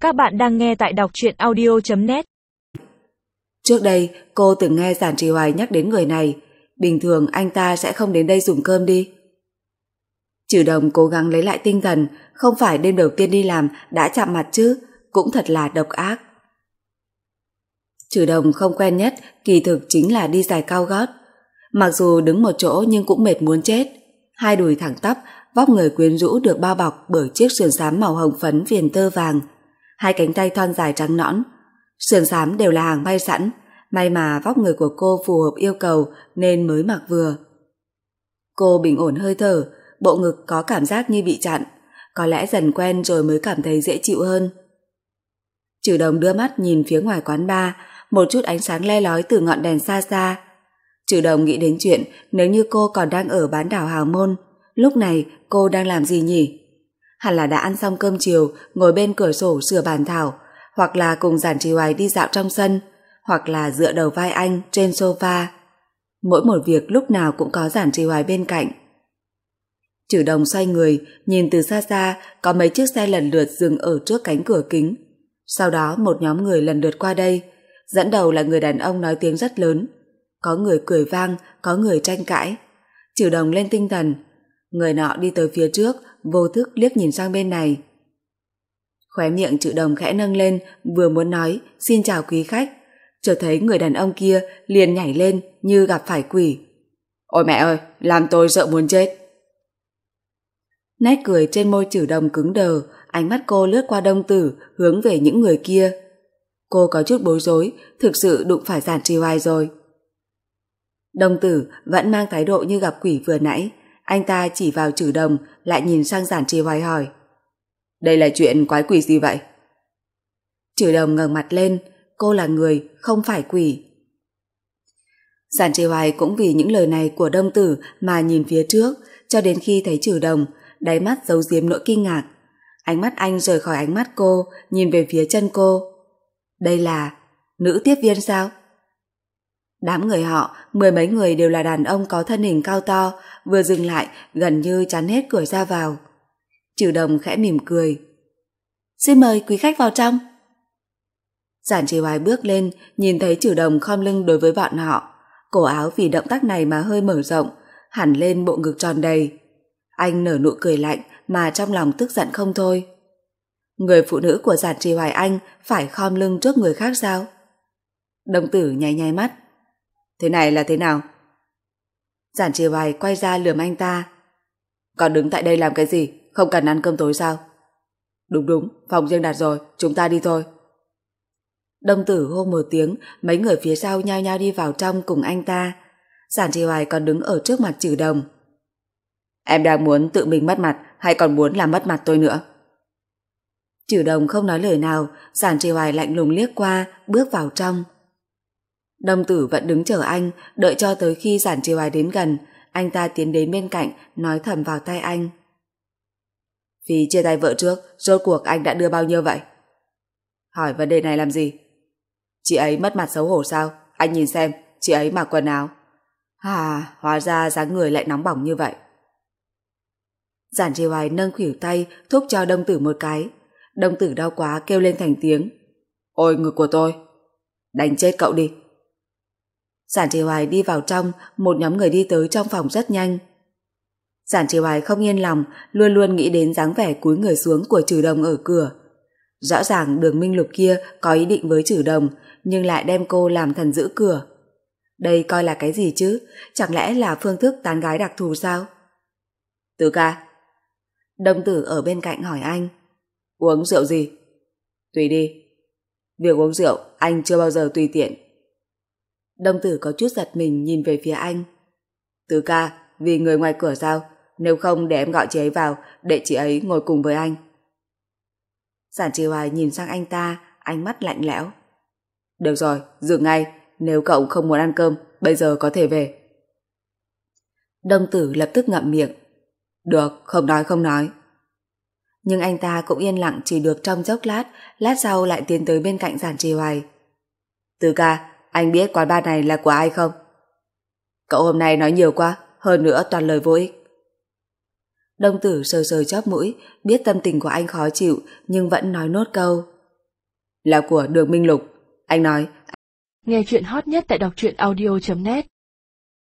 Các bạn đang nghe tại đọc truyện audio.net. Trước đây cô từng nghe Giản Trì Hoài nhắc đến người này. Bình thường anh ta sẽ không đến đây dùng cơm đi. Trừ Đồng cố gắng lấy lại tinh thần. Không phải đêm đầu tiên đi làm đã chạm mặt chứ. Cũng thật là độc ác. Trừ Đồng không quen nhất kỳ thực chính là đi giày cao gót. Mặc dù đứng một chỗ nhưng cũng mệt muốn chết. Hai đùi thẳng tắp, vóc người quyến rũ được bao bọc bởi chiếc sườn xám màu hồng phấn viền tơ vàng. Hai cánh tay thon dài trắng nõn. Sườn xám đều là hàng may sẵn. May mà vóc người của cô phù hợp yêu cầu nên mới mặc vừa. Cô bình ổn hơi thở, bộ ngực có cảm giác như bị chặn. Có lẽ dần quen rồi mới cảm thấy dễ chịu hơn. Trừ Đồng đưa mắt nhìn phía ngoài quán bar, một chút ánh sáng le lói từ ngọn đèn xa xa. Trừ Đồng nghĩ đến chuyện nếu như cô còn đang ở bán đảo Hào Môn, lúc này cô đang làm gì nhỉ? Hẳn là đã ăn xong cơm chiều, ngồi bên cửa sổ sửa bàn thảo, hoặc là cùng Giản Trì Hoài đi dạo trong sân, hoặc là dựa đầu vai anh trên sofa. Mỗi một việc lúc nào cũng có Giản Trì Hoài bên cạnh. Trừ Đồng xoay người, nhìn từ xa xa có mấy chiếc xe lần lượt dừng ở trước cánh cửa kính. Sau đó một nhóm người lần lượt qua đây, dẫn đầu là người đàn ông nói tiếng rất lớn. Có người cười vang, có người tranh cãi. Trừ Đồng lên tinh thần. Người nọ đi tới phía trước, vô thức liếc nhìn sang bên này. Khóe miệng Trừ Đồng khẽ nâng lên, vừa muốn nói xin chào quý khách, chợt thấy người đàn ông kia liền nhảy lên như gặp phải quỷ. Ôi mẹ ơi, làm tôi sợ muốn chết. Nét cười trên môi Trừ Đồng cứng đờ, ánh mắt cô lướt qua Đông Tử hướng về những người kia. Cô có chút bối rối, thực sự đụng phải Giản Trì Hoài rồi. Đông Tử vẫn mang thái độ như gặp quỷ vừa nãy. Anh ta chỉ vào Trừ Đồng, lại nhìn sang Giản Trì Hoài hỏi: đây là chuyện quái quỷ gì vậy? Trừ Đồng ngẩng mặt lên, cô là người, không phải quỷ. Giản Trì Hoài cũng vì những lời này của Đông Tử mà nhìn phía trước, cho đến khi thấy Trừ Đồng, đáy mắt giấu giếm nỗi kinh ngạc. Ánh mắt anh rời khỏi ánh mắt cô, nhìn về phía chân cô. Đây là nữ tiếp viên sao? Đám người họ, mười mấy người đều là đàn ông có thân hình cao to, vừa dừng lại gần như chắn hết cửa ra vào. Trừ Đồng khẽ mỉm cười. Xin mời quý khách vào trong. Giản Trì Hoài bước lên, nhìn thấy Trừ Đồng khom lưng đối với bọn họ. Cổ áo vì động tác này mà hơi mở rộng, hẳn lên bộ ngực tròn đầy. Anh nở nụ cười lạnh mà trong lòng tức giận không thôi. Người phụ nữ của Giản Trì Hoài anh phải khom lưng trước người khác sao? Đông Tử nháy nháy mắt. Thế này là thế nào? Giản Trì Hoài quay ra lườm anh ta. Còn đứng tại đây làm cái gì? Không cần ăn cơm tối sao? Đúng, phòng riêng đặt rồi, chúng ta đi thôi. Đông Tử hô một tiếng, mấy người phía sau nhao nhao đi vào trong cùng anh ta. Giản Trì Hoài còn đứng ở trước mặt Trừ Đồng. Em đang muốn tự mình mất mặt hay còn muốn làm mất mặt tôi nữa? Trừ Đồng không nói lời nào, Giản Trì Hoài lạnh lùng liếc qua, bước vào trong. Đông Tử vẫn đứng chờ anh, đợi cho tới khi Giản Trì Hoài đến gần, anh ta tiến đến bên cạnh, nói thầm vào tai anh. Vì chia tay vợ trước, rốt cuộc anh đã đưa bao nhiêu vậy? Hỏi vấn đề này làm gì? Chị ấy mất mặt xấu hổ sao? Anh nhìn xem, chị ấy mặc quần áo. Hóa ra dáng người lại nóng bỏng như vậy. Giản Trì Hoài nâng khuỷu tay, thúc cho Đông Tử một cái. Đông Tử đau quá kêu lên thành tiếng. Ôi ngực của tôi. Đánh chết cậu đi. Giản Trì Hoài đi vào trong, một nhóm người đi tới trong phòng rất nhanh. Giản Trì Hoài không yên lòng, luôn luôn nghĩ đến dáng vẻ cúi người xuống của Trừ Đồng ở cửa. Rõ ràng Đường Minh Lục kia có ý định với Trừ Đồng, nhưng lại đem cô làm thần giữ cửa. Đây coi là cái gì chứ? Chẳng lẽ là phương thức tán gái đặc thù sao? Tử ca. Đông Tử ở bên cạnh hỏi anh. Uống rượu gì? Tùy đi. Việc uống rượu anh chưa bao giờ tùy tiện. Đông Tử có chút giật mình nhìn về phía anh. Tử ca, vì người ngoài cửa sao? Nếu không để em gọi chị ấy vào, để chị ấy ngồi cùng với anh. Giản Trì Hoài nhìn sang anh ta, ánh mắt lạnh lẽo. Được rồi, dừng ngay. Nếu cậu không muốn ăn cơm, bây giờ có thể về. Đông Tử lập tức ngậm miệng. Được, không nói. Nhưng anh ta cũng yên lặng chỉ được trong chốc lát, lát sau lại tiến tới bên cạnh Giản Trì Hoài. Tử ca, anh biết quán bar này là của ai không? Cậu hôm nay nói nhiều quá, hơn nữa toàn lời vô ích. Đông Tử sờ sờ chóp mũi, biết tâm tình của anh khó chịu nhưng vẫn nói nốt câu. Là của Đường Minh Lục. Anh nói. Nghe chuyện hot nhất tại đọc truyện audio.net